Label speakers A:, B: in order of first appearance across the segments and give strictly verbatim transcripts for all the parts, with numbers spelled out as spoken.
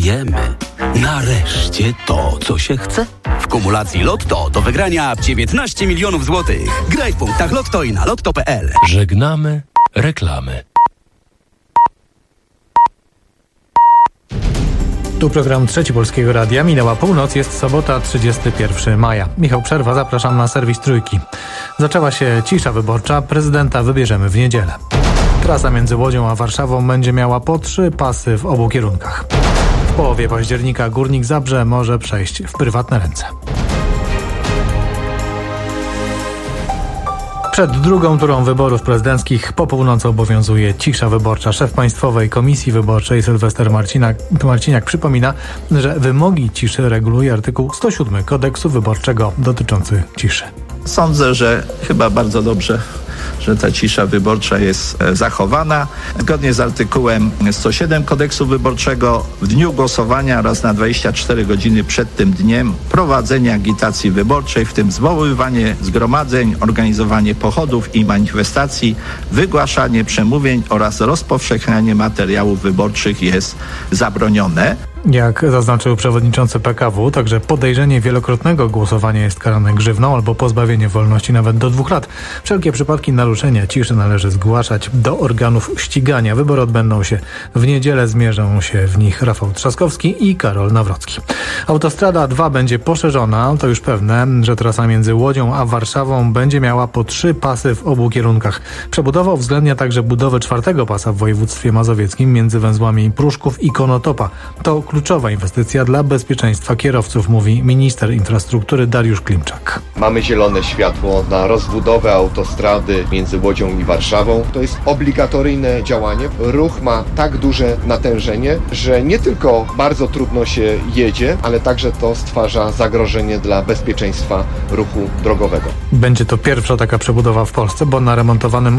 A: losujemy. Nareszcie to, co się chce. W kumulacji Lotto do wygrania dziewiętnaście milionów złotych. Graj w punktach Lotto i na lotto kropka p l.
B: Żegnamy reklamy.
C: Tu program Trzeci Polskiego Radia. Minęła północ, jest sobota, trzydziestego pierwszego maja. Michał Przerwa, zapraszam na serwis Trójki. Zaczęła się cisza wyborcza, prezydenta wybierzemy w niedzielę. Trasa między Łodzią a Warszawą będzie miała po trzy pasy w obu kierunkach. W połowie października Górnik Zabrze może przejść w prywatne ręce. Przed drugą turą wyborów prezydenckich po północy obowiązuje cisza wyborcza. Szef Państwowej Komisji Wyborczej Sylwester Marcinak, Marciniak przypomina, że wymogi ciszy reguluje artykuł sto siódmy Kodeksu Wyborczego dotyczący ciszy.
D: Sądzę, że chyba bardzo dobrze, że ta cisza wyborcza jest zachowana. Zgodnie z artykułem sto siedem Kodeksu Wyborczego w dniu głosowania oraz na dwadzieścia cztery godziny przed tym dniem prowadzenie agitacji wyborczej, w tym zwoływanie zgromadzeń, organizowanie pochodów i manifestacji, wygłaszanie przemówień oraz rozpowszechnianie materiałów wyborczych jest zabronione.
C: Jak zaznaczył przewodniczący P K W, także podejrzenie wielokrotnego głosowania jest karane grzywną albo pozbawienie wolności nawet do dwóch lat. Wszelkie przypadki naruszenia ciszy należy zgłaszać do organów ścigania. Wybory odbędą się w niedzielę. Zmierzą się w nich Rafał Trzaskowski i Karol Nawrocki. Autostrada dwa będzie poszerzona. To już pewne, że trasa między Łodzią a Warszawą będzie miała po trzy pasy w obu kierunkach. Przebudowa uwzględnia także budowę czwartego pasa w województwie mazowieckim między węzłami Pruszków i Konotopa. To kluczowa inwestycja dla bezpieczeństwa kierowców, mówi minister infrastruktury Dariusz Klimczak.
E: Mamy zielone światło na rozbudowę autostrady między Łodzią i Warszawą. To jest obligatoryjne działanie. Ruch ma tak duże natężenie, że nie tylko bardzo trudno się jedzie, ale także to stwarza zagrożenie dla bezpieczeństwa ruchu drogowego. Będzie
C: to pierwsza taka przebudowa w Polsce, bo na remontowanym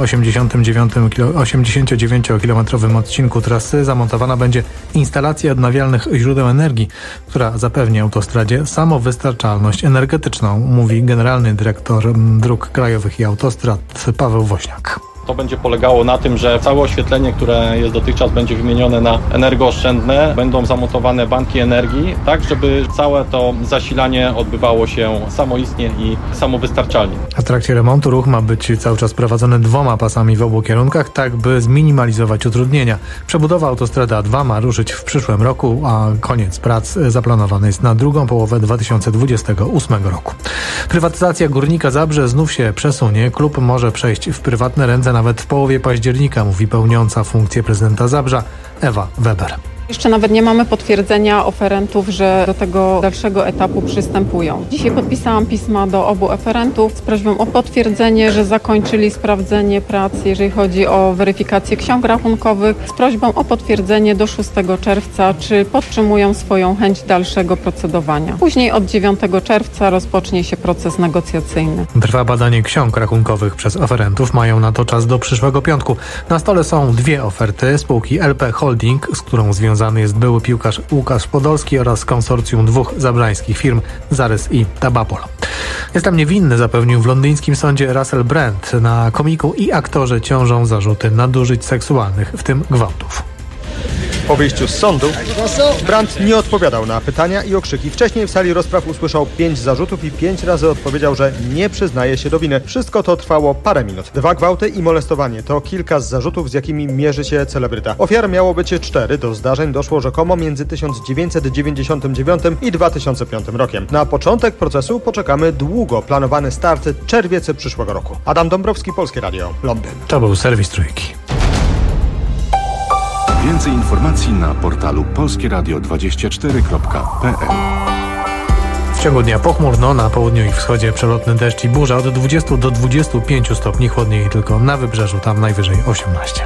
C: osiemdziesięciodziewięciokilometrowym odcinku trasy zamontowana będzie instalacja odnawialnych źródeł energii, która zapewni autostradzie samowystarczalność energetyczną, mówi generalny dyrektor dróg krajowych i autostrad Paweł Woźniak.
F: To będzie polegało na tym, że całe oświetlenie, które jest dotychczas, będzie wymienione na energooszczędne. Będą zamontowane banki energii, tak żeby całe to zasilanie odbywało się samoistnie i samowystarczalnie.
C: A w trakcie remontu ruch ma być cały czas prowadzony dwoma pasami w obu kierunkach, tak by zminimalizować utrudnienia. Przebudowa autostrady A dwa ma ruszyć w przyszłym roku, a koniec prac zaplanowany jest na drugą połowę dwa tysiące dwudziestego ósmego roku. Prywatyzacja Górnika Zabrze znów się przesunie. Klub może przejść w prywatne ręce nawet w połowie października, mówi pełniąca funkcję prezydenta Zabrza Ewa Weber.
G: Jeszcze nawet nie mamy potwierdzenia oferentów, że do tego dalszego etapu przystępują. Dzisiaj podpisałam pisma do obu oferentów z prośbą o potwierdzenie, że zakończyli sprawdzenie prac, jeżeli chodzi o weryfikację ksiąg rachunkowych, z prośbą o potwierdzenie do szóstego czerwca, czy podtrzymują swoją chęć dalszego procedowania. Później od dziewiątego czerwca rozpocznie się proces negocjacyjny.
C: Trwa badanie ksiąg rachunkowych przez oferentów. Mają na to czas do przyszłego piątku. Na stole są dwie oferty spółki L P Holding, z którą związany jest były piłkarz Łukasz Podolski, oraz konsorcjum dwóch zabrzańskich firm Zarys i Tabapol. Jestem niewinny, zapewnił w londyńskim sądzie Russell Brand. Na komiku i aktorze ciążą zarzuty nadużyć seksualnych, w tym gwałtów.
H: Po wyjściu z sądu Brandt nie odpowiadał na pytania i okrzyki. Wcześniej w sali rozpraw usłyszał pięć zarzutów i pięć razy odpowiedział, że nie przyznaje się do winy. Wszystko to trwało parę minut. Dwa gwałty i molestowanie to kilka z zarzutów, z jakimi mierzy się celebryta. Ofiar miało być cztery. Do zdarzeń doszło rzekomo między tysiąc dziewięćset dziewięćdziesiątym dziewiątym i dwa tysiące piątym rokiem. Na początek procesu poczekamy długo. Planowany start czerwiec przyszłego roku. Adam Dąbrowski, Polskie Radio, Londyn.
C: To był serwis Trójki.
I: Więcej informacji na portalu polskie radio dwadzieścia cztery kropka p l.
C: W ciągu dnia pochmurno, na południu i wschodzie przelotny deszcz i burza, od dwudziestu do dwudziestu pięciu stopni, chłodniej tylko na wybrzeżu, tam najwyżej osiemnaście.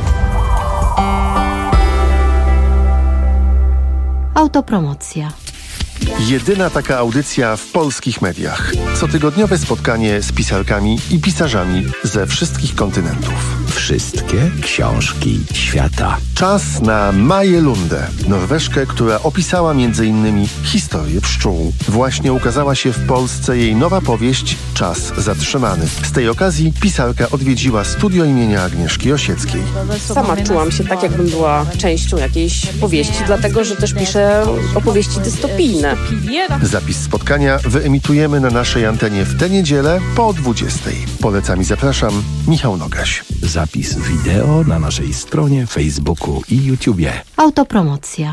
J: Autopromocja.
K: Jedyna taka audycja w polskich mediach. Cotygodniowe spotkanie z pisarkami i pisarzami ze wszystkich kontynentów.
A: wszystkie książki świata.
K: Czas na Maję Lundę, Norweżkę, która opisała między innymi historię pszczół. Właśnie ukazała się w Polsce jej nowa powieść Czas zatrzymany. Z tej okazji pisarka odwiedziła studio imienia Agnieszki Osieckiej.
L: Sama czułam się tak, jakbym była częścią jakiejś powieści, dlatego że też piszę opowieści dystopijne.
K: Zapis spotkania wyemitujemy na naszej antenie w tę niedzielę po dwudziestej. Polecam i zapraszam, Michał Nogaś.
B: Zapis wideo na naszej stronie, Facebooku i YouTubie.
J: Autopromocja.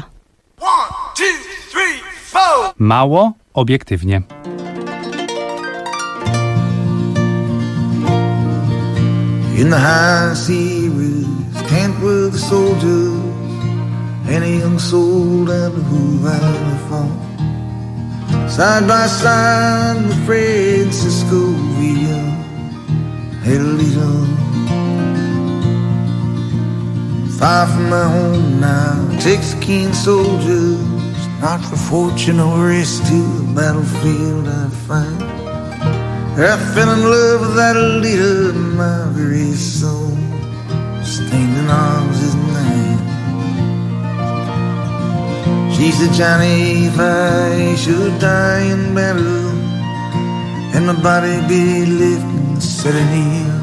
M: Mało obiektywnie.
N: In the high sea roofs, camped with the soldiers, and a young soul down the Hoover Farm. Side by side with Francisco Villa, Helito. Far from my home now, Texican soldiers, not for fortune or risk, to the battlefield I find. I fell in love with that leader, my very soul, stained in arms is name. She said, Johnny, if I should die in battle, and my body be left and set in hill,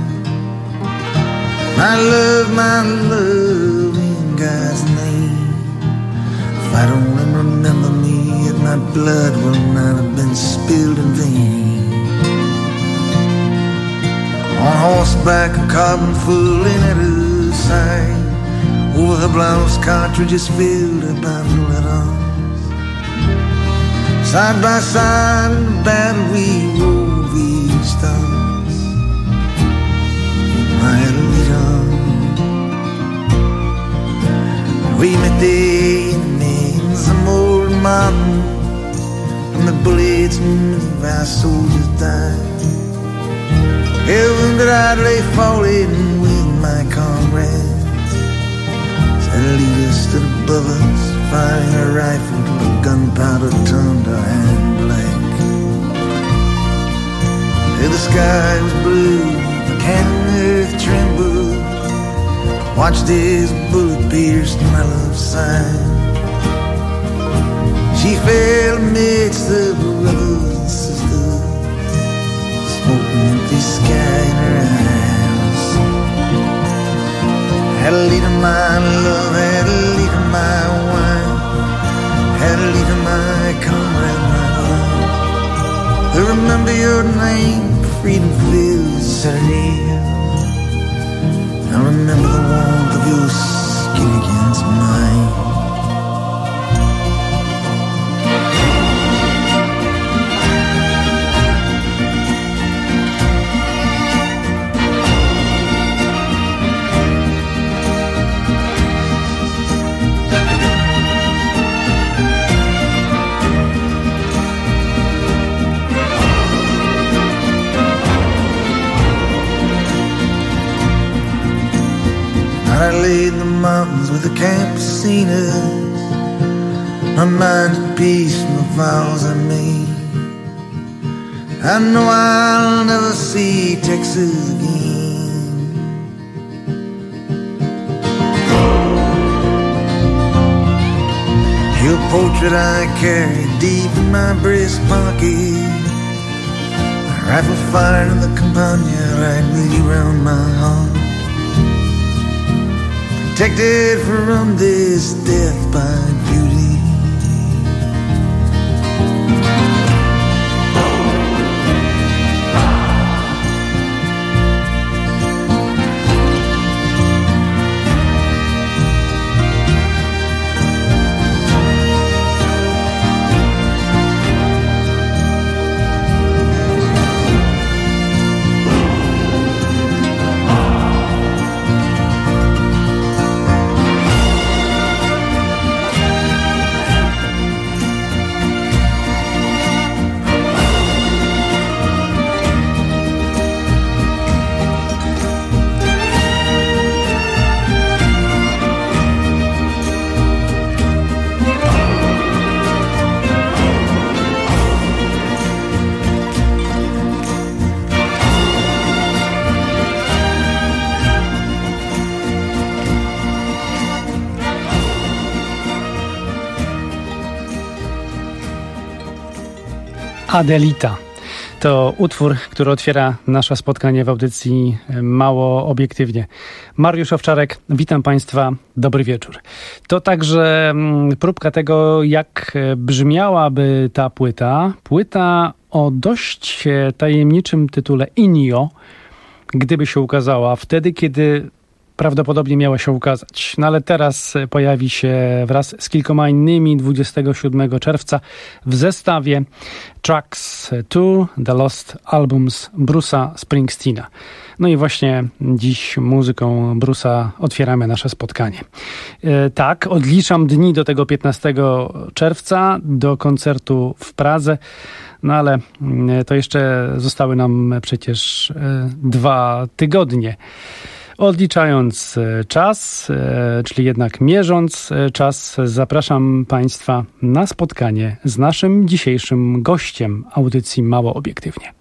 N: my love, my love, in God's name, if I don't remember me, yet my blood will not have been spilled in vain. On horseback, a carbon full in at her side, over her blouse, cartridges filled her by bullet arms. Side by side in the battle we wove each stars. My little, we met the names of more modern, and the bullets move our soldiers died. Heaven that I'd lay falling with my comrades. Said stood above us, firing a rifle till the gunpowder turned our hand black. Till the sky was blue, the cannon earth trembled. Watched his bullet pierce my left side. She fell amidst the brothers and sisters, smoke and empty sky in her eyes. Had a lead of my love, had a lead of my wine, had a lead of my comrade, my love. I remember your name, freedom feels Saturday. I remember the warmth of your skin against mine. I laid in the mountains with the campesinas, my mind at peace from the vows I made. I know I'll never see Texas again. Your portrait I carry deep in my breast pocket, a rifle fired in the campagna right with you round my heart. Protected from this death by beauty.
M: Adelita. To utwór, który otwiera nasze spotkanie w audycji Mało Obiektywnie. Mariusz Owczarek, witam Państwa, dobry wieczór. To także próbka tego, jak brzmiałaby ta płyta. Płyta o dość tajemniczym tytule Inio, gdyby się ukazała wtedy, kiedy prawdopodobnie miała się ukazać. No ale teraz pojawi się wraz z kilkoma innymi dwudziestego siódmego czerwca w zestawie Tracks to The Lost Albums Bruce'a Springsteena. No i właśnie dziś muzyką Bruce'a otwieramy nasze spotkanie. E, tak, odliczam dni do tego piętnastego czerwca, do koncertu w Pradze. No ale to jeszcze zostały nam przecież e, dwa tygodnie. Odliczając czas, czyli jednak mierząc czas, zapraszam Państwa na spotkanie z naszym dzisiejszym gościem audycji Mało Obiektywnie.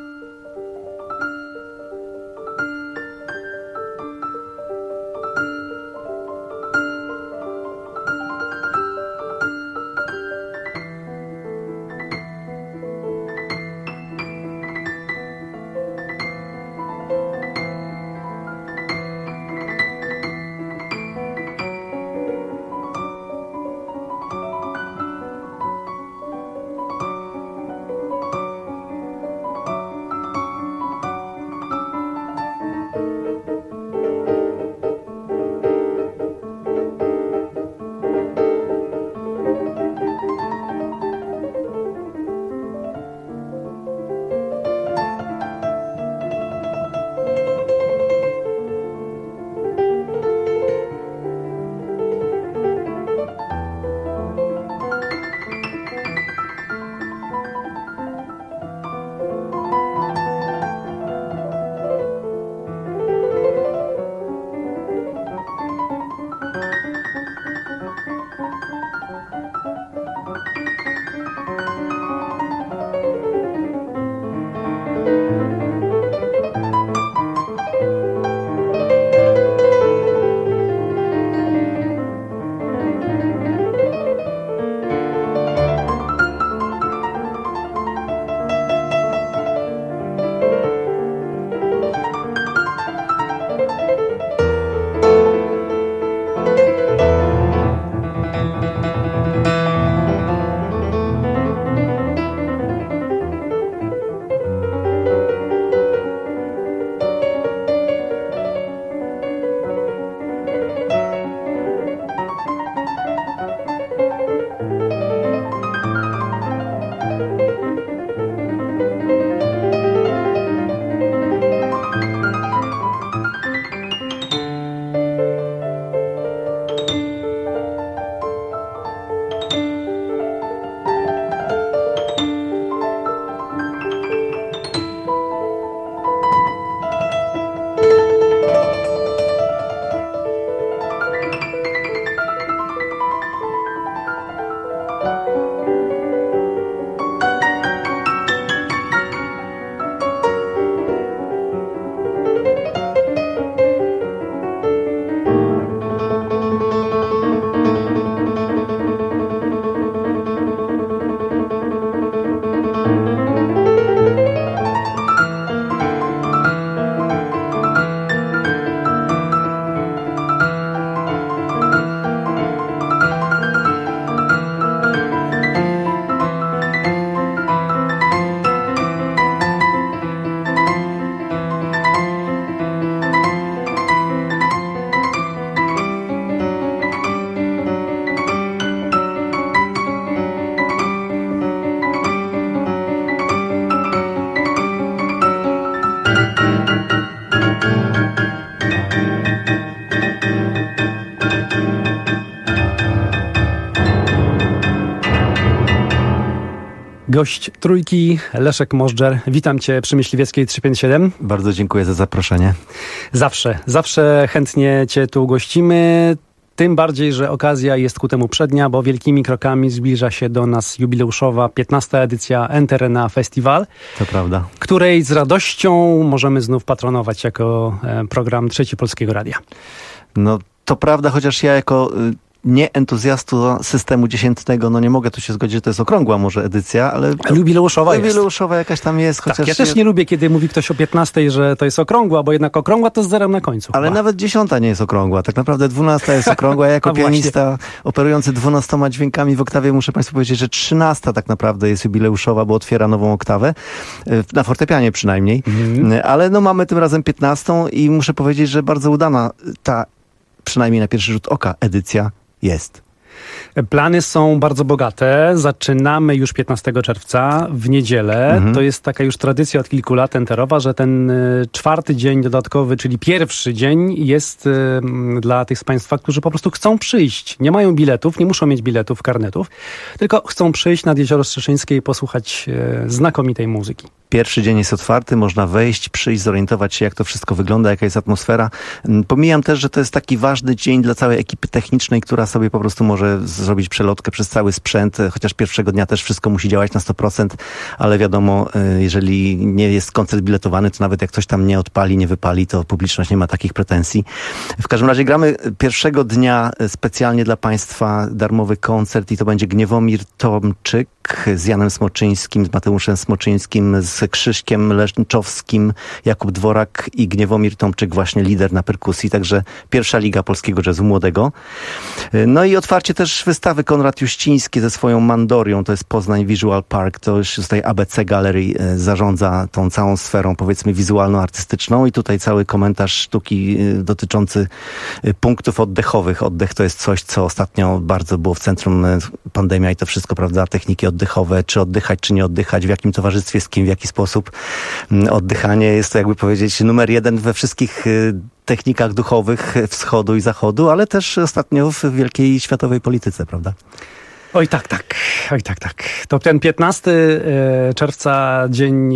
M: Gość Trójki, Leszek Możdżer. Witam Cię przy Myśliwieckiej trzysta pięćdziesiąt siedem.
O: Bardzo dziękuję za zaproszenie.
M: Zawsze, zawsze chętnie Cię tu gościmy. Tym bardziej, że okazja jest ku temu przednia, bo wielkimi krokami zbliża się do nas jubileuszowa piętnasta edycja Enterena Festival.
O: To prawda.
M: Której z radością możemy znów patronować jako program Trzeci Polskiego Radia.
O: No to prawda, chociaż ja jako nieentuzjastą systemu dziesiętnego, no nie mogę tu się zgodzić, że to jest okrągła może edycja, ale...
M: Jubileuszowa jest.
O: Jubileuszowa jakaś tam jest.
M: Tak,
O: chociaż
M: ja też nie lubię, kiedy mówi ktoś o piętnastej, że to jest okrągła, bo jednak okrągła to z zerem na końcu.
O: Ale
M: chyba.
O: nawet dziesiąta nie jest okrągła. Tak naprawdę dwunasta jest okrągła. Ja jako
M: No
O: pianista operujący dwunastoma dźwiękami w oktawie muszę Państwu powiedzieć, że trzynasta tak naprawdę jest jubileuszowa, bo otwiera nową oktawę. Na fortepianie przynajmniej. Mhm. Ale no mamy tym razem piętnastą i muszę powiedzieć, że bardzo udana ta, przynajmniej na pierwszy rzut oka, edycja jest.
M: Plany są bardzo bogate. Zaczynamy już piętnastego czerwca w niedzielę. Mhm. To jest taka już tradycja od kilku lat enterowa, że ten y, czwarty dzień dodatkowy, czyli pierwszy dzień jest y, dla tych z Państwa, którzy po prostu chcą przyjść. Nie mają biletów, nie muszą mieć biletów, karnetów, tylko chcą przyjść nad Jezioro Strzeszyńskie i posłuchać y, znakomitej muzyki.
O: Pierwszy dzień jest otwarty, można wejść, przyjść, zorientować się, jak to wszystko wygląda, jaka jest atmosfera. Pomijam też, że to jest taki ważny dzień dla całej ekipy technicznej, która sobie po prostu może zrobić przelotkę przez cały sprzęt, chociaż pierwszego dnia też wszystko musi działać na sto procent, ale wiadomo, jeżeli nie jest koncert biletowany, to nawet jak coś tam nie odpali, nie wypali, to publiczność nie ma takich pretensji. W każdym razie gramy pierwszego dnia specjalnie dla Państwa darmowy koncert i to będzie Gniewomir Tomczyk z Janem Smoczyńskim, z Mateuszem Smoczyńskim, z Krzyśkiem Leszczowskim, Jakub Dworak i Gniewomir Tomczyk, właśnie lider na perkusji, także pierwsza liga polskiego jazzu młodego. No i otwarcie też wystawy Konrad Juściński ze swoją Mandorią, to jest Poznań Visual Park, to już tutaj A B C Gallery zarządza tą całą sferą, powiedzmy, wizualno-artystyczną i tutaj cały komentarz sztuki dotyczący punktów oddechowych. Oddech to jest coś, co ostatnio bardzo było w centrum, pandemia i to wszystko, prawda, techniki oddechowe, czy oddychać, czy nie oddychać, w jakim towarzystwie, z kim, w jaki sposób. Oddychanie jest to, jakby powiedzieć, numer jeden we wszystkich technikach duchowych wschodu i zachodu, ale też ostatnio w wielkiej światowej polityce, prawda?
M: Oj tak, tak. Oj tak, tak. To ten piętnastego czerwca dzień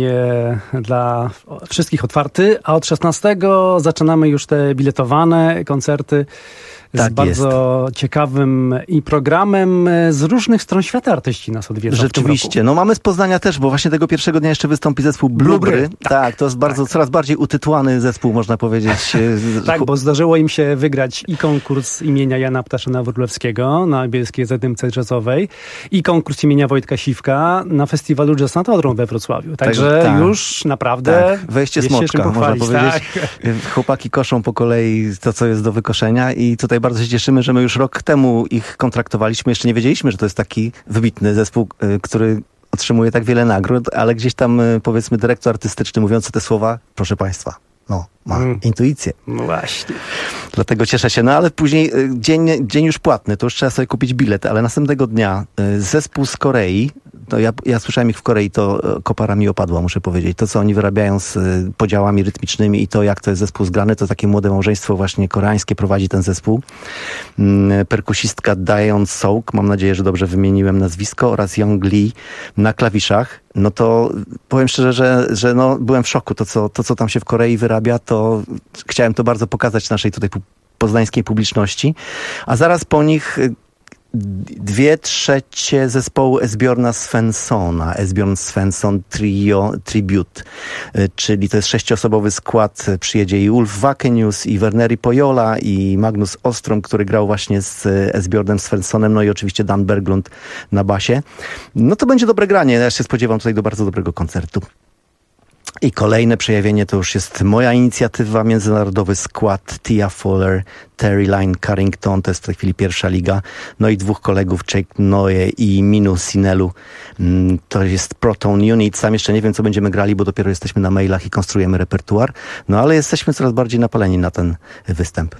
M: dla wszystkich otwarty, a od szesnastego zaczynamy już te biletowane koncerty z
O: tak
M: bardzo jest. ciekawym i programem. Z różnych stron świata artyści nas odwiedzą.
O: Rzeczywiście. No mamy z Poznania też, bo właśnie tego pierwszego dnia jeszcze wystąpi zespół Blubry. Blubry. Tak, tak, to jest bardzo, tak. coraz bardziej utytułany zespół, można powiedzieć.
M: Tak, bo zdarzyło im się wygrać i konkurs imienia Jana Ptaszyna Wróblewskiego na Bielskiej Zadymce Jazzowej i konkurs imienia Wojtka Siwka na festiwalu Jazz nad Odrą we Wrocławiu. Także tak, już naprawdę
O: tak. Wejście smoczka, można powiedzieć. Tak. Chłopaki koszą po kolei to, co jest do wykoszenia i tutaj bardzo się cieszymy, że my już rok temu ich kontraktowaliśmy. Jeszcze nie wiedzieliśmy, że to jest taki wybitny zespół, który otrzymuje tak wiele nagród, ale gdzieś tam, powiedzmy, dyrektor artystyczny mówiący te słowa, proszę Państwa, no, ma mm. intuicję.
M: No właśnie.
O: Dlatego cieszę się. No ale później dzień, dzień już płatny, to już trzeba sobie kupić bilet, ale następnego dnia zespół z Korei, to ja, ja słyszałem ich w Korei, to kopara mi opadła, muszę powiedzieć. To, co oni wyrabiają z podziałami rytmicznymi i to, jak to jest zespół zgrany, to takie młode małżeństwo właśnie koreańskie prowadzi ten zespół. Perkusistka Daeon Souk, mam nadzieję, że dobrze wymieniłem nazwisko, oraz Young Lee na klawiszach. No to powiem szczerze, że, że no, byłem w szoku. To co, to, co tam się w Korei wyrabia, to chciałem to bardzo pokazać naszej tutaj poznańskiej publiczności. A zaraz po nich dwie trzecie zespołu Esbjorna Svenssona, Esbjorn Svensson Trio Tribute, czyli to jest sześcioosobowy skład. Przyjedzie i Ulf Wakenius, i Werneri Pojola, i Magnus Ostrom, który grał właśnie z Esbjornem Svenssonem, no i oczywiście Dan Berglund na basie. No to będzie dobre granie, ja się spodziewam tutaj do bardzo dobrego koncertu. I kolejne przejawienie to już jest moja inicjatywa, międzynarodowy skład Tia Fowler, Terry Line Carrington, to jest w tej chwili pierwsza liga, no i dwóch kolegów, Jake Noe i Minu Sinelu, to jest Proton Unit. Sam jeszcze nie wiem, co będziemy grali, bo dopiero jesteśmy na mailach i konstruujemy repertuar, no ale jesteśmy coraz bardziej napaleni na ten występ.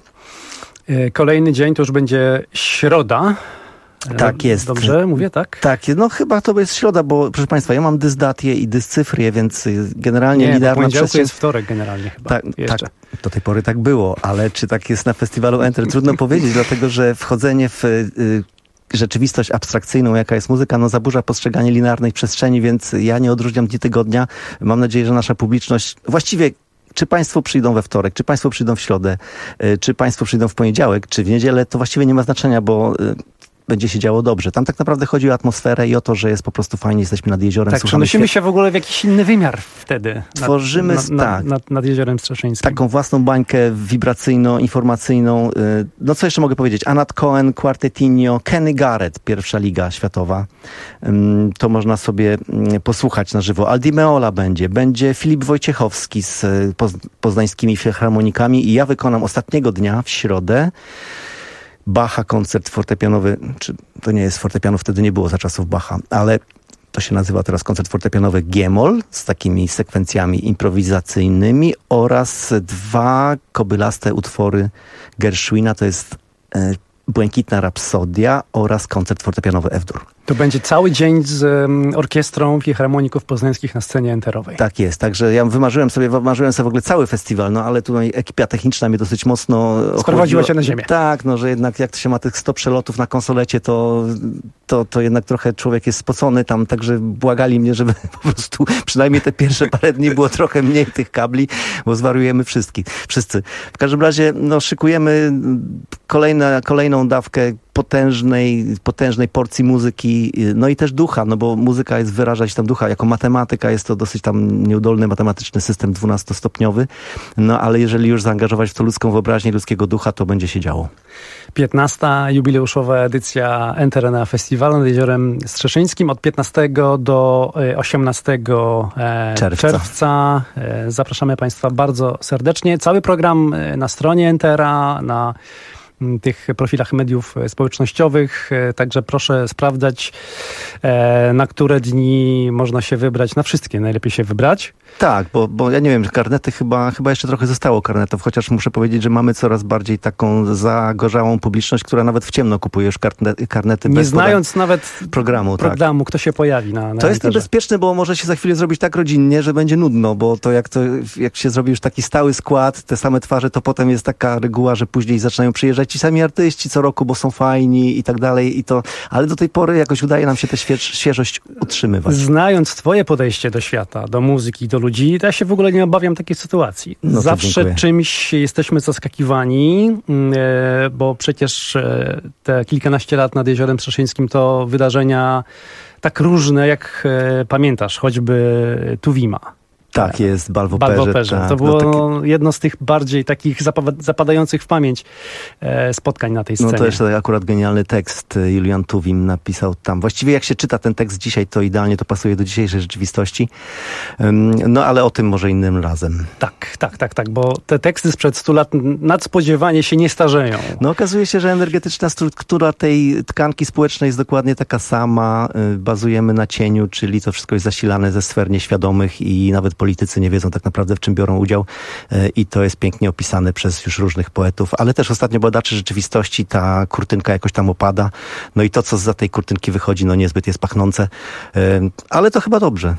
M: Kolejny dzień to już będzie środa.
O: Tak jest.
M: Dobrze mówię, tak?
O: Tak, no chyba to jest środa, bo proszę Państwa, ja mam dysdatię i dyscyfrię, więc generalnie
M: nie,
O: liderna
M: poniedziałku
O: przestrzeń...
M: jest wtorek generalnie chyba.
O: Tak, tak, do tej pory tak było, ale czy tak jest na festiwalu Enter? Trudno powiedzieć, dlatego że wchodzenie w y, rzeczywistość abstrakcyjną, jaka jest muzyka, no zaburza postrzeganie linearnej przestrzeni, więc ja nie odróżniam dni tygodnia. Mam nadzieję, że nasza publiczność właściwie... Czy Państwo przyjdą we wtorek, czy Państwo przyjdą w środę, czy Państwo przyjdą w poniedziałek, czy w niedzielę, to właściwie nie ma znaczenia, bo będzie się działo dobrze. Tam tak naprawdę chodzi o atmosferę i o to, że jest po prostu fajnie, jesteśmy nad jeziorem.
M: Tak, przenosimy się w ogóle w jakiś inny wymiar wtedy.
O: Tworzymy
M: nad, nad,
O: tak,
M: nad, nad jeziorem Strzeszyńskim.
O: Taką własną bańkę wibracyjną, informacyjną. No co jeszcze mogę powiedzieć? Anat Cohen, Quartetinho, Kenny Garrett, pierwsza liga światowa. To można sobie posłuchać na żywo. Aldi Meola będzie, będzie Filip Wojciechowski z poznańskimi filharmonikami i ja wykonam ostatniego dnia w środę Bacha koncert fortepianowy, czy to nie jest fortepianu, wtedy nie było za czasów Bacha, ale to się nazywa teraz koncert fortepianowy G-moll z takimi sekwencjami improwizacyjnymi oraz dwa kobylaste utwory Gershwina, to jest e, Błękitna Rapsodia oraz koncert fortepianowy F-dur.
M: To będzie cały dzień z um, orkiestrą filharmoników poznańskich na scenie enterowej.
O: Tak jest, także ja wymarzyłem sobie, wymarzyłem sobie w ogóle cały festiwal, no ale tutaj ekipa techniczna mnie dosyć mocno
M: sprowadziła cię na ziemię.
O: Tak, no że jednak jak się ma tych sto przelotów na konsolecie, to, to, to jednak trochę człowiek jest spocony tam, także błagali mnie, żeby po prostu przynajmniej te pierwsze parę dni było trochę mniej tych kabli, bo zwariujemy wszystkich, wszyscy. W każdym razie, no szykujemy kolejne, kolejną dawkę potężnej, potężnej porcji muzyki, no i też ducha, no bo muzyka jest wyrażać tam ducha. Jako matematyka jest to dosyć tam nieudolny matematyczny system dwunastostopniowy, no ale jeżeli już zaangażować w to ludzką wyobraźnię, ludzkiego ducha, to będzie się działo.
M: piętnasta jubileuszowa edycja Enterena Festiwalu nad Jeziorem Strzeszyńskim od piętnastego do osiemnastego czerwca. czerwca. Zapraszamy Państwa bardzo serdecznie. Cały program na stronie Entera, na tych profilach mediów społecznościowych, także proszę sprawdzać, na które dni można się wybrać, na wszystkie najlepiej się wybrać.
O: Tak, bo, bo ja nie wiem, karnety chyba, chyba jeszcze trochę zostało karnetów, chociaż muszę powiedzieć, że mamy coraz bardziej taką zagorzałą publiczność, która nawet w ciemno kupuje już karnety, karnety
M: nie
O: bez
M: znając nawet
O: programu,
M: programu
O: tak.
M: Kto się pojawi na, na
O: To jest niebezpieczne, bo może się za chwilę zrobić tak rodzinnie, że będzie nudno, bo to jak, to jak się zrobi już taki stały skład, te same twarze, to potem jest taka reguła, że później zaczynają przyjeżdżać ci sami artyści co roku, bo są fajni i tak dalej, i to, ale do tej pory jakoś udaje nam się tę śwież, świeżość utrzymywać.
M: Znając twoje podejście do świata, do muzyki, do ludzi, to ja się w ogóle nie obawiam takiej sytuacji.
O: No
M: Zawsze
O: dziękuję.
M: czymś jesteśmy zaskakiwani, bo przecież te kilkanaście lat nad Jeziorem Strzeszyńskim to wydarzenia tak różne, jak pamiętasz, choćby Tuwima.
O: Tak jest, Bal w
M: Bal w
O: operze.
M: operze.
O: Tak,
M: to było
O: no takie...
M: jedno z tych bardziej takich zapadających w pamięć e, spotkań na tej scenie.
O: No to jeszcze akurat genialny tekst Julian Tuwim napisał tam. Właściwie jak się czyta ten tekst dzisiaj, to idealnie to pasuje do dzisiejszej rzeczywistości. No ale o tym może innym razem.
M: Tak, tak, tak, tak, bo te teksty sprzed stu lat nadspodziewanie się nie starzeją.
O: No okazuje się, że energetyczna struktura tej tkanki społecznej jest dokładnie taka sama. Bazujemy na cieniu, czyli to wszystko jest zasilane ze sfer nieświadomych i nawet politycy nie wiedzą tak naprawdę, w czym biorą udział, i to jest pięknie opisane przez już różnych poetów, ale też ostatnio badaczy rzeczywistości, ta kurtynka jakoś tam opada, no i to, co zza tej kurtynki wychodzi, no niezbyt jest pachnące, ale to chyba dobrze.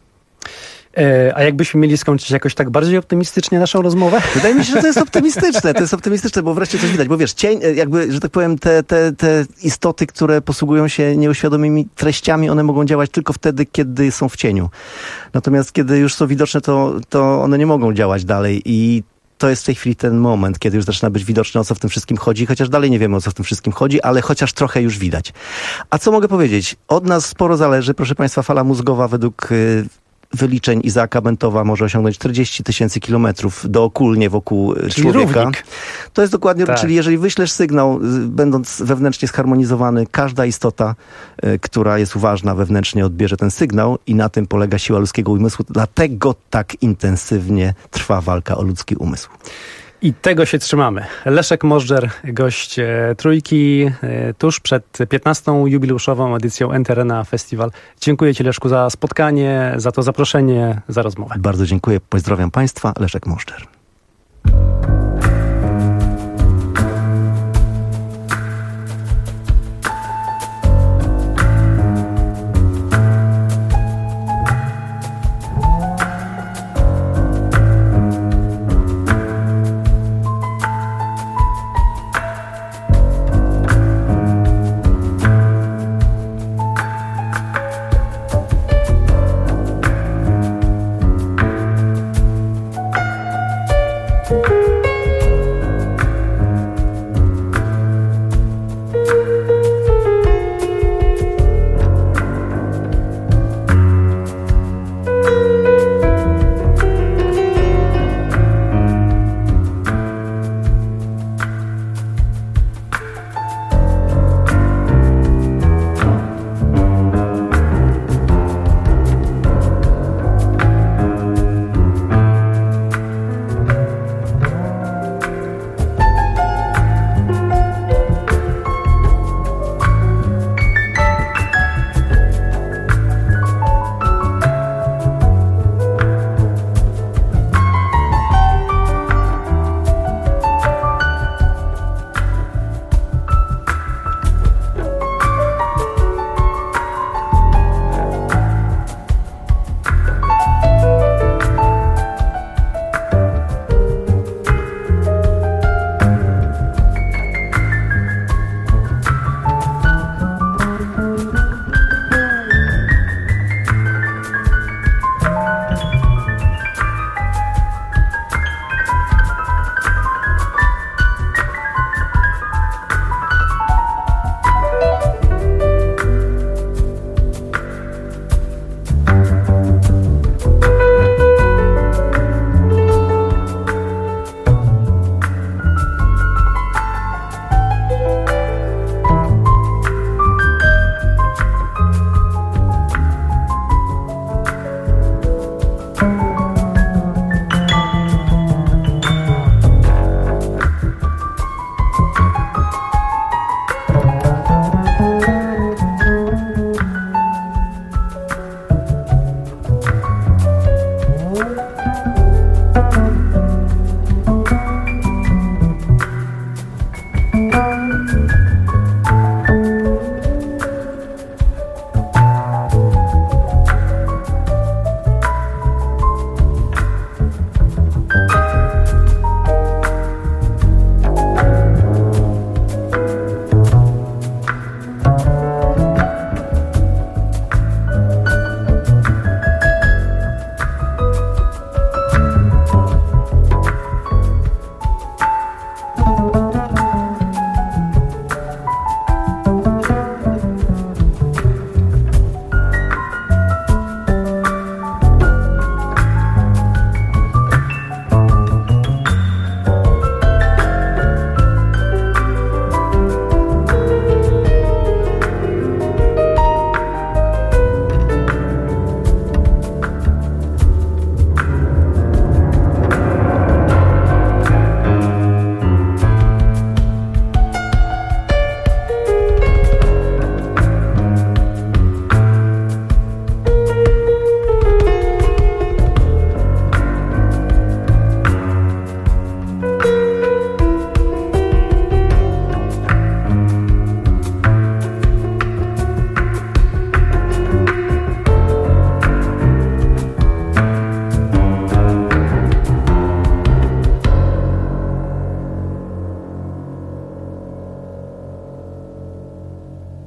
M: A jakbyśmy mieli skończyć jakoś tak bardziej optymistycznie naszą rozmowę?
O: Wydaje mi się, że to jest optymistyczne. To jest optymistyczne, bo wreszcie coś widać. Bo wiesz, cień, jakby, że tak powiem, te, te, te istoty, które posługują się nieuświadomymi treściami, one mogą działać tylko wtedy, kiedy są w cieniu. Natomiast kiedy już są widoczne, to, to one nie mogą działać dalej i to jest w tej chwili ten moment, kiedy już zaczyna być widoczne, o co w tym wszystkim chodzi, chociaż dalej nie wiemy, o co w tym wszystkim chodzi, ale chociaż trochę już widać. A co mogę powiedzieć? Od nas sporo zależy. Proszę Państwa, fala mózgowa według wyliczeń Izaaka Bentowa może osiągnąć czterdzieści tysięcy kilometrów dookulnie wokół
M: czyli
O: człowieka.
M: Równik.
O: To jest dokładnie,
M: tak.
O: Czyli jeżeli wyślesz sygnał, będąc wewnętrznie zharmonizowany, każda istota, y, która jest uważna wewnętrznie, odbierze ten sygnał i na tym polega siła ludzkiego umysłu. Dlatego tak intensywnie trwa walka o ludzki umysł.
M: I tego się trzymamy. Leszek Możdżer, gość e, Trójki, e, tuż przed piętnastą jubileuszową edycją Enterena Festival. Dziękuję Ci, Leszku, za spotkanie, za to zaproszenie, za rozmowę.
O: Bardzo dziękuję. Pozdrawiam Państwa. Leszek Możdżer.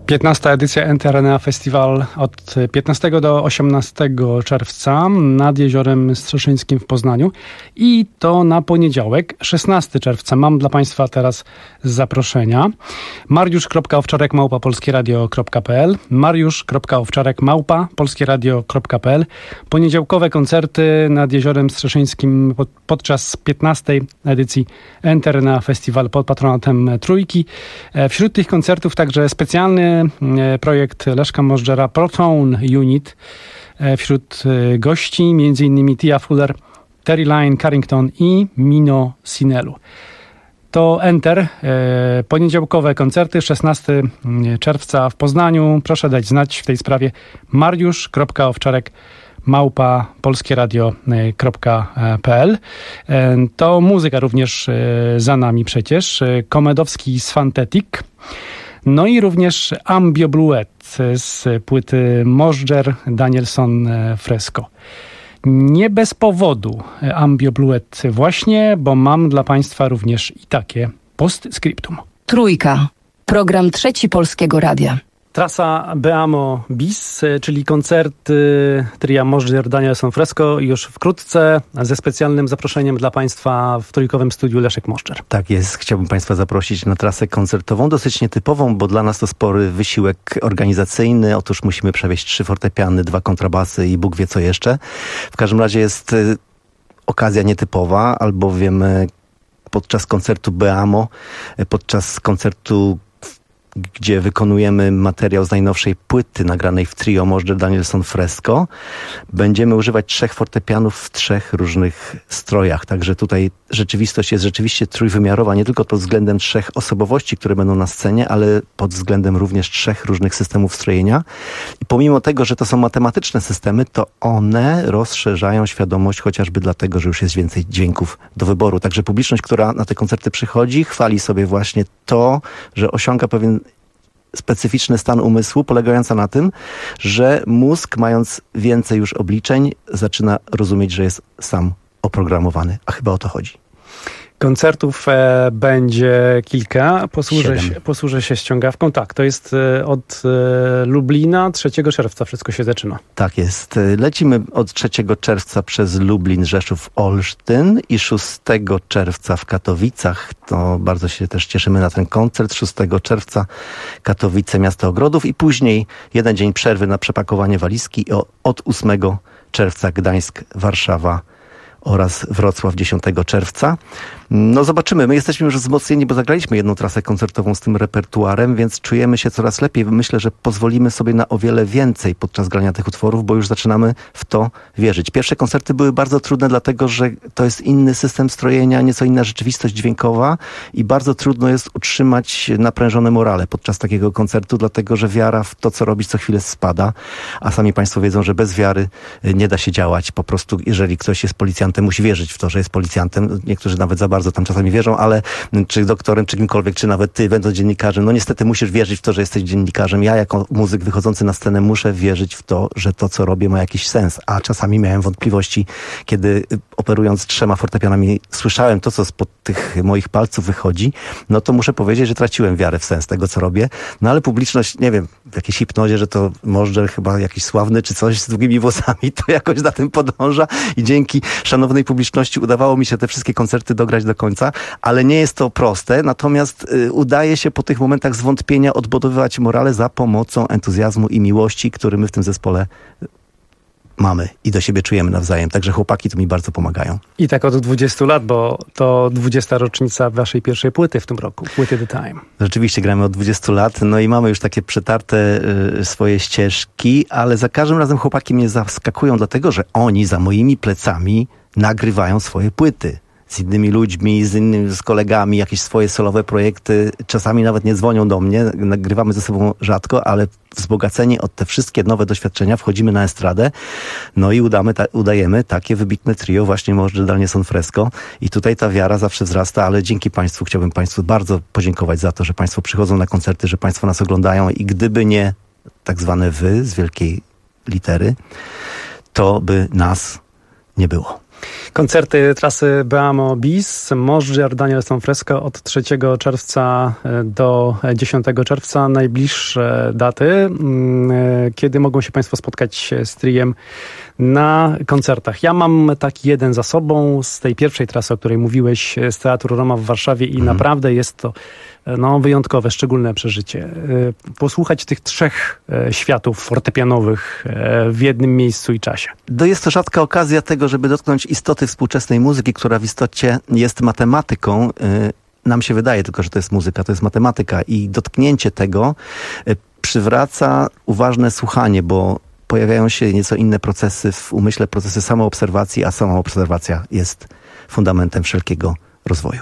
M: piętnasta edycja Enter Arena Festival od piętnastego do osiemnastego czerwca nad Jeziorem Strzeszyńskim w Poznaniu i to na poniedziałek, szesnastego czerwca. Mam dla Państwa teraz zaproszenia. mariusz kropka owczarek małpa polskieradio kropka p l mariusz kropka owczarek małpa polskieradio kropka p l Poniedziałkowe koncerty nad Jeziorem Strzeszyńskim pod, podczas piętnastej edycji Enter Arena Festival pod patronatem Trójki. Wśród tych koncertów także specjalny projekt Leszka Możdżera Proton Unit. Wśród gości m.in. Tia Fuller, Terry Lyne Carrington i Mino Sinelu. To Enter, poniedziałkowe koncerty, szesnastego czerwca w Poznaniu. Proszę dać znać w tej sprawie mariusz kropka owczarek małpa polskieradio kropka p l. To muzyka również za nami przecież. Komedowski z Fantetic. No i również Ambio Bluet z płyty Możdżer Danielson Fresco. Nie bez powodu Ambio Bluet właśnie, bo mam dla Państwa również i takie postscriptum.
P: Trójka. Program Trzeci Polskiego Radia.
M: Trasa Beamo Bis, czyli koncerty tria Możdżer Danielson Fresco już wkrótce ze specjalnym zaproszeniem dla Państwa w trójkowym studiu Leszek Możdżer.
O: Tak jest. Chciałbym Państwa zaprosić na trasę koncertową, dosyć nietypową, bo dla nas to spory wysiłek organizacyjny. Otóż musimy przewieźć trzy fortepiany, dwa kontrabasy i Bóg wie co jeszcze. W każdym razie jest y, okazja nietypowa, albowiem y, podczas koncertu Beamo, y, podczas koncertu gdzie wykonujemy materiał z najnowszej płyty nagranej w trio Możdżer Danielson Fresco, będziemy używać trzech fortepianów w trzech różnych strojach. Także tutaj rzeczywistość jest rzeczywiście trójwymiarowa, nie tylko pod względem trzech osobowości, które będą na scenie, ale pod względem również trzech różnych systemów strojenia. I pomimo tego, że to są matematyczne systemy, to one rozszerzają świadomość chociażby dlatego, że już jest więcej dźwięków do wyboru. Także publiczność, która na te koncerty przychodzi, chwali sobie właśnie to, że osiąga pewien specyficzny stan umysłu, polegający na tym, że mózg, mając więcej już obliczeń, zaczyna rozumieć, że jest sam oprogramowany. A chyba o to chodzi.
M: Koncertów e, będzie kilka. Posłużę się, posłużę się ściągawką. Tak, to jest e, od e, Lublina trzeciego czerwca wszystko się zaczyna.
O: Tak jest. Lecimy od trzeciego czerwca przez Lublin, Rzeszów, Olsztyn i szóstego czerwca w Katowicach. To bardzo się też cieszymy na ten koncert. szóstego czerwca Katowice, Miasto Ogrodów i później jeden dzień przerwy na przepakowanie walizki i od ósmego czerwca Gdańsk, Warszawa oraz Wrocław dziesiątego czerwca. No zobaczymy, my jesteśmy już wzmocnieni, bo zagraliśmy jedną trasę koncertową z tym repertuarem, więc czujemy się coraz lepiej. Myślę, że pozwolimy sobie na o wiele więcej podczas grania tych utworów, bo już zaczynamy w to wierzyć. Pierwsze koncerty były bardzo trudne, dlatego że to jest inny system strojenia, nieco inna rzeczywistość dźwiękowa i bardzo trudno jest utrzymać naprężone morale podczas takiego koncertu, dlatego że wiara w to, co robić, co chwilę spada, a sami Państwo wiedzą, że bez wiary nie da się działać. Po prostu, jeżeli ktoś jest policjantem, musi wierzyć w to, że jest policjantem. Niektórzy nawet za bardzo tam czasami wierzą, ale czy doktorem, czy kimkolwiek, czy nawet ty, będąc dziennikarzem, no niestety musisz wierzyć w to, że jesteś dziennikarzem. Ja jako muzyk wychodzący na scenę muszę wierzyć w to, że to, co robię, ma jakiś sens. A czasami miałem wątpliwości, kiedy operując trzema fortepianami słyszałem to, co spod tych moich palców wychodzi, no to muszę powiedzieć, że traciłem wiarę w sens tego, co robię. No ale publiczność, nie wiem, w jakiejś hipnozie, że to Możdżer chyba jakiś sławny, czy coś z długimi włosami, to jakoś za tym podąża i dzięki szanownej publiczności udawało mi się te wszystkie koncerty dograć do końca, ale nie jest to proste, natomiast y, udaje się po tych momentach zwątpienia odbudowywać morale za pomocą entuzjazmu i miłości, który my w tym zespole mamy i do siebie czujemy nawzajem. Także chłopaki tu mi bardzo pomagają.
M: I tak od dwudziestu lat, bo to dwudziesta rocznica waszej pierwszej płyty w tym roku, płyty The Time.
O: Rzeczywiście gramy od dwudziestu lat, no i mamy już takie przetarte y, swoje ścieżki, ale za każdym razem chłopaki mnie zaskakują, dlatego że oni za moimi plecami nagrywają swoje płyty. Z innymi ludźmi, z innymi, z kolegami, jakieś swoje solowe projekty. Czasami nawet nie dzwonią do mnie, nagrywamy ze sobą rzadko, ale wzbogaceni od te wszystkie nowe doświadczenia wchodzimy na estradę, no i udamy ta, udajemy takie wybitne trio właśnie Możdżer Danielson Fresco i tutaj ta wiara zawsze wzrasta, ale dzięki Państwu chciałbym Państwu bardzo podziękować za to, że Państwo przychodzą na koncerty, że Państwo nas oglądają i gdyby nie tak zwane wy z wielkiej litery, to by nas nie było.
M: Koncerty trasy Beamo Bis, Możdżer, Daniel Fresco od trzeciego czerwca do dziesiątego czerwca. Najbliższe daty, kiedy mogą się Państwo spotkać z Triem na koncertach. Ja mam taki jeden za sobą z tej pierwszej trasy, o której mówiłeś, z Teatru Roma w Warszawie i mhm. naprawdę jest to no, wyjątkowe, szczególne przeżycie. Posłuchać tych trzech światów fortepianowych w jednym miejscu i czasie.
O: To jest to rzadka okazja tego, żeby dotknąć istoty współczesnej muzyki, która w istocie jest matematyką. Nam się wydaje tylko, że to jest muzyka, to jest matematyka i dotknięcie tego przywraca uważne słuchanie, bo pojawiają się nieco inne procesy w umyśle, procesy samoobserwacji, a samoobserwacja jest fundamentem wszelkiego rozwoju.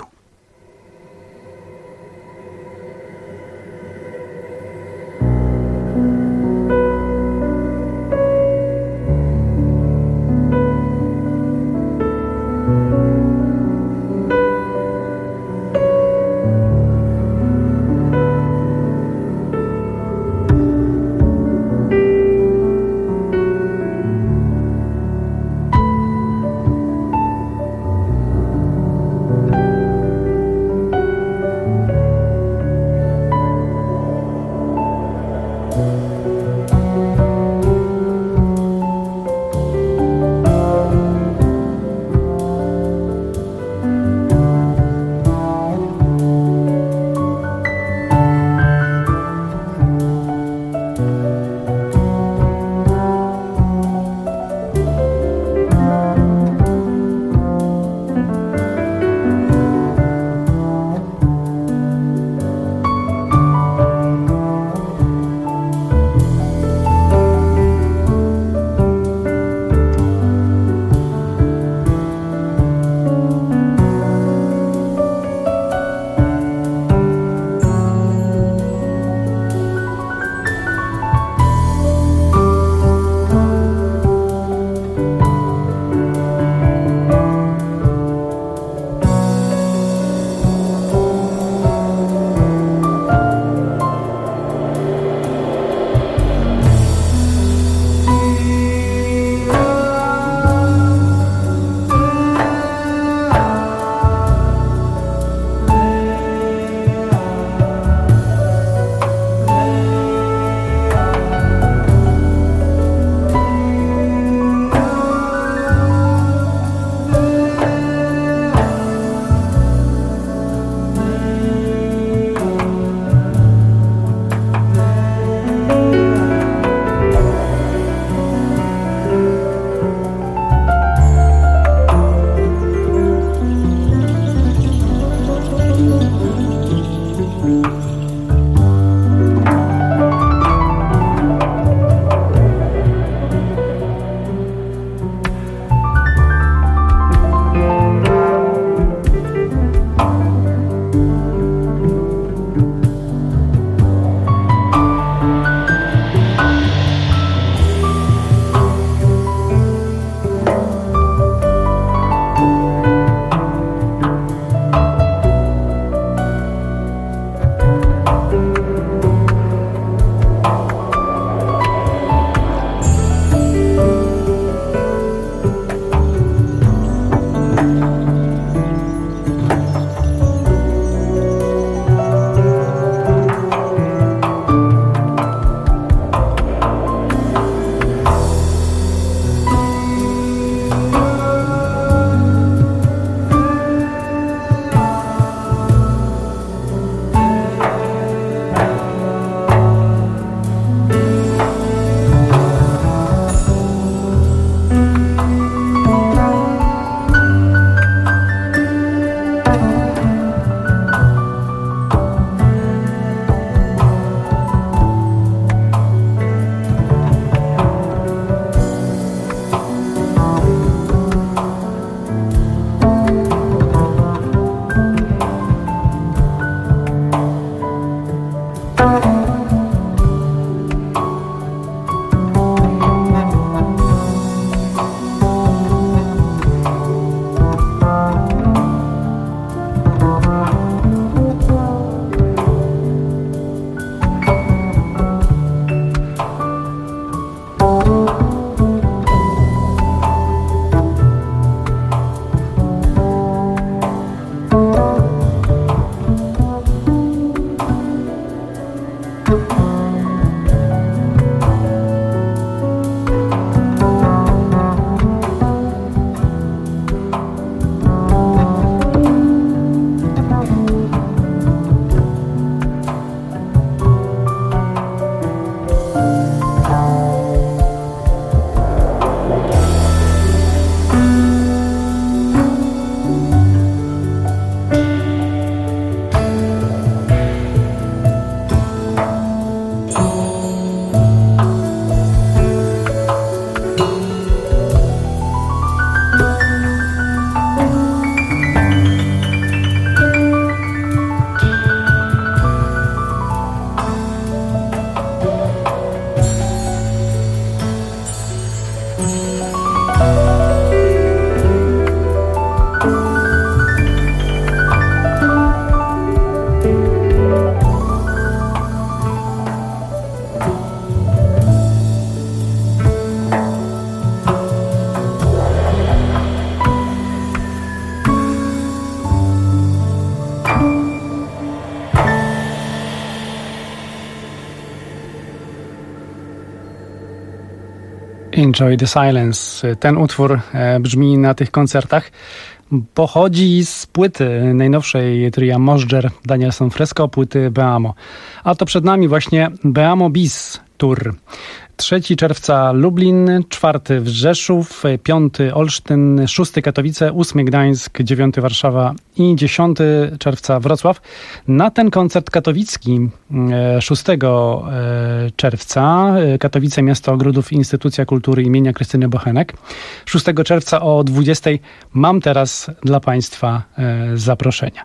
M: Enjoy the Silence. Ten utwór brzmi na tych koncertach. Pochodzi z płyty najnowszej tria Możdżer Danielson Fresco, płyty Beamo. A to przed nami właśnie Beamo Bis Tour. trzeciego czerwca Lublin, czwartego Rzeszów, piątego Olsztyn, szóstego Katowice, ósmego Gdańsk, dziewiątego Warszawa i dziesiątego czerwca Wrocław. Na ten koncert katowicki szóstego czerwca Katowice, Miasto Ogrodów, Instytucja Kultury imienia Krystyny Bochenek. szóstego czerwca o dwudziestej mam teraz dla Państwa zaproszenia.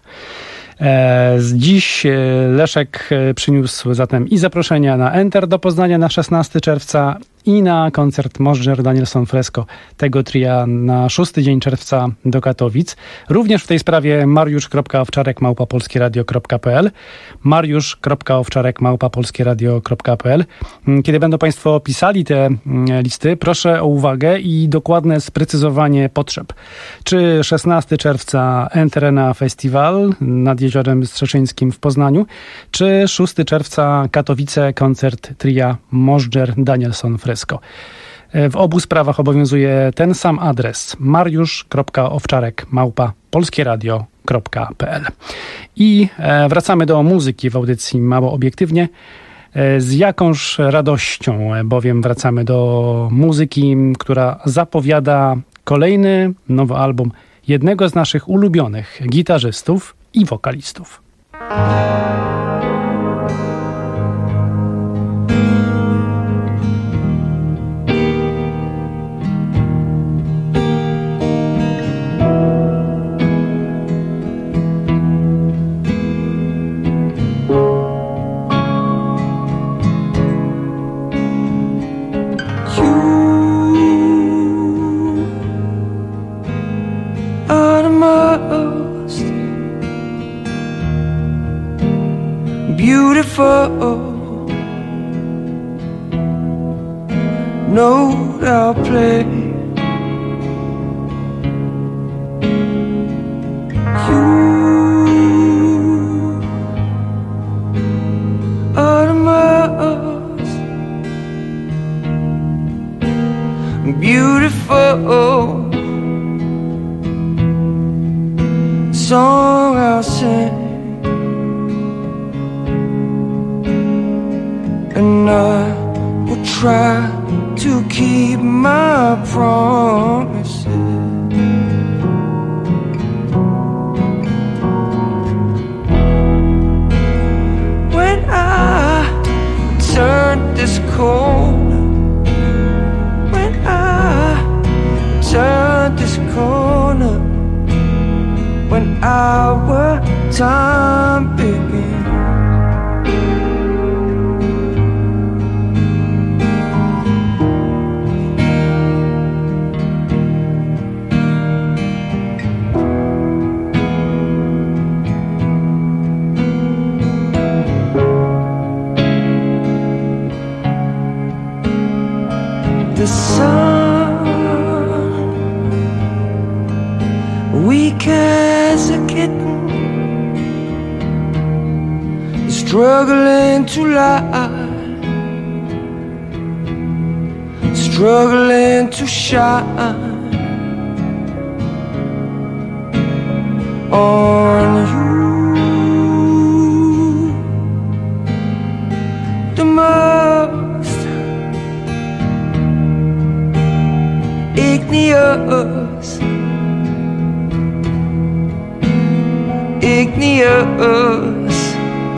M: Dziś Leszek przyniósł zatem i zaproszenia na Enter do Poznania na szesnastego czerwca i na koncert Możdżer Danielson Fresco tego tria na szósty dzień czerwca do Katowic. Również w tej sprawie mariusz kropka owczarek małpa polskieradio kropka p l mariusz kropka owczarek małpa polskieradio kropka p l. Kiedy będą Państwo pisali te listy, proszę o uwagę i dokładne sprecyzowanie potrzeb. Czy szesnastego czerwca Enterena Festiwal nad Jeziorem Strzeszyńskim w Poznaniu, czy szóstego czerwca Katowice, koncert tria Możdżer Danielson Fresco. W obu sprawach obowiązuje ten sam adres mariusz kropka owczarek małpa polskieradio kropka p l. I wracamy do muzyki w audycji Mało Obiektywnie. Z jakąż radością, bowiem wracamy do muzyki, która zapowiada kolejny nowy album jednego z naszych ulubionych gitarzystów i wokalistów.
Q: Beautiful note I'll play. You are the most beautiful song I'll sing. And I will try to keep my promises. When I turn this corner, when I turn this corner, when our time begins. The sun, weak as a kitten, struggling to lie, struggling to shine on you. The most igneous, igneous,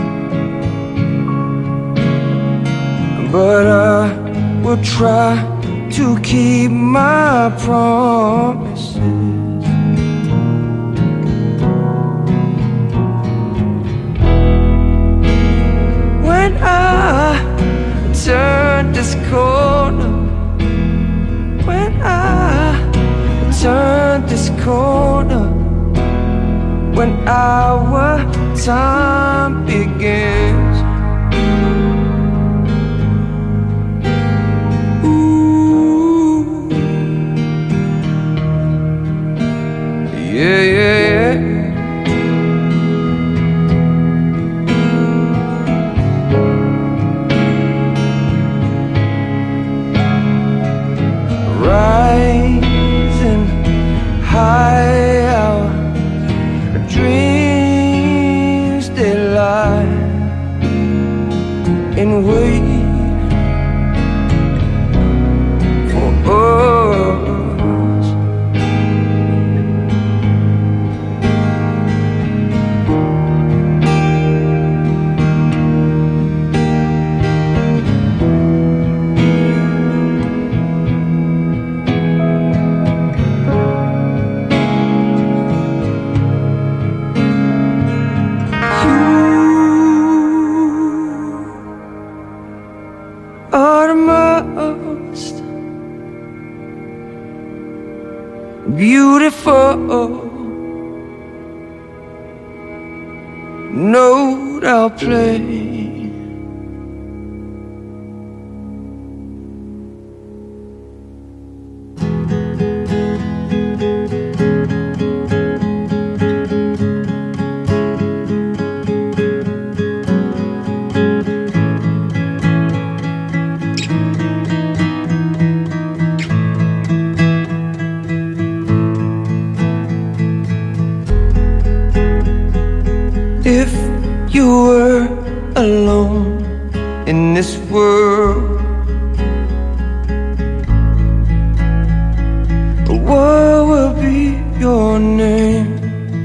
Q: but I will try to keep my promises. When I turn this corner, when I turn this corner, when our time begins. Ooh, yeah, yeah, yeah. beautiful note I'll play. If you were alone in this world, what would be your name?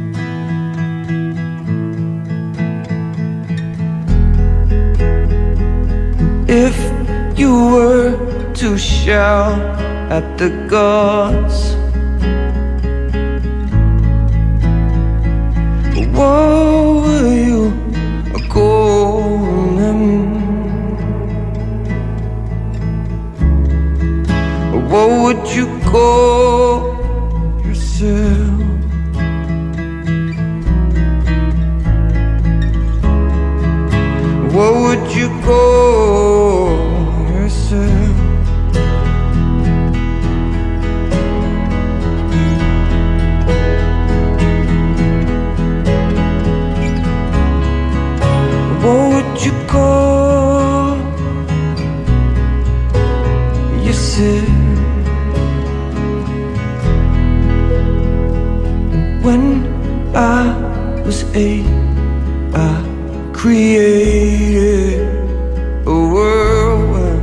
Q: If you were to shout at the gods, what will you call them? What would you call yourself? What would you call yourself? What would you call yourself? When I was eight, I created a world where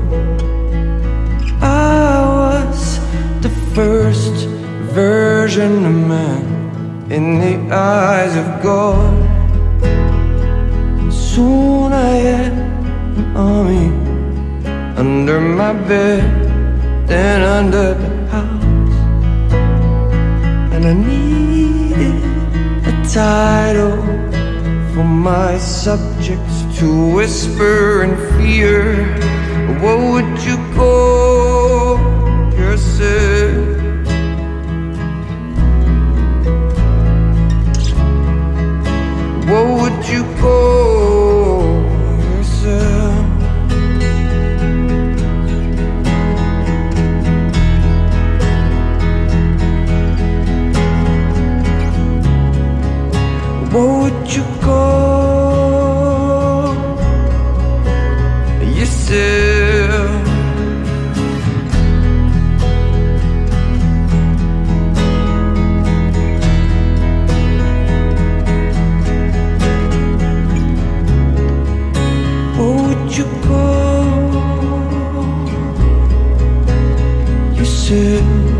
Q: I was the first version of man in the eyes of God. Soon I had an army under my bed, then under the house, and I needed a title for my subjects to whisper in fear. What would you call yourself? What would you call yourself? What would you call yourself? What would you call yourself?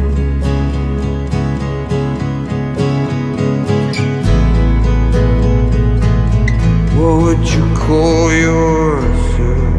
Q: What would you call yourself?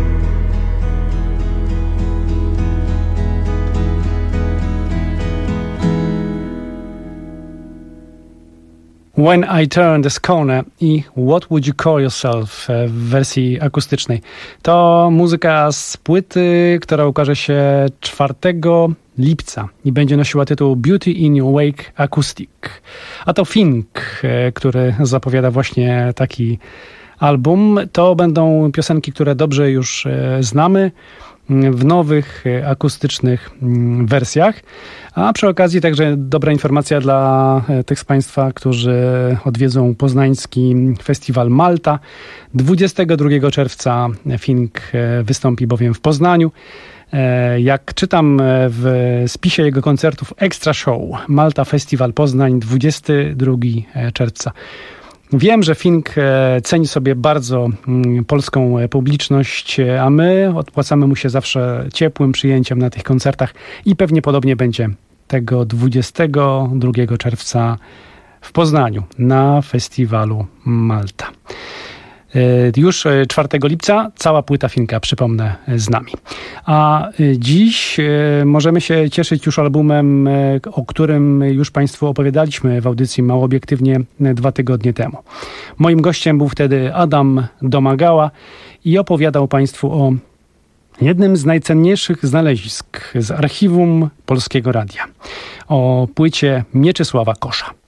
M: When I Turn This Corner i What Would You Call Yourself w wersji akustycznej. To muzyka z płyty, która ukaże się czwartego lipca i będzie nosiła tytuł Beauty in Your Wake Acoustic. A to Fink, który zapowiada właśnie taki album. To będą piosenki, które dobrze już znamy, w nowych, akustycznych wersjach. A przy okazji także dobra informacja dla tych z Państwa, którzy odwiedzą poznański festiwal Malta. dwudziestego drugiego czerwca Fink wystąpi bowiem w Poznaniu. Jak czytam w spisie jego koncertów Extra Show, Malta Festiwal Poznań, dwudziestego drugiego czerwca. Wiem, że Fink ceni sobie bardzo polską publiczność, a my odpłacamy mu się zawsze ciepłym przyjęciem na tych koncertach i pewnie podobnie będzie tego dwudziestego drugiego czerwca w Poznaniu na festiwalu Malta. Już czwartego lipca cała płyta Finka, przypomnę, z nami. A dziś możemy się cieszyć już albumem, o którym już Państwu opowiadaliśmy w audycji Mało Obiektywnie dwa tygodnie temu. Moim gościem był wtedy Adam Domagała i opowiadał Państwu o jednym z najcenniejszych znalezisk z archiwum Polskiego Radia. o płycie Mieczysława Kosza.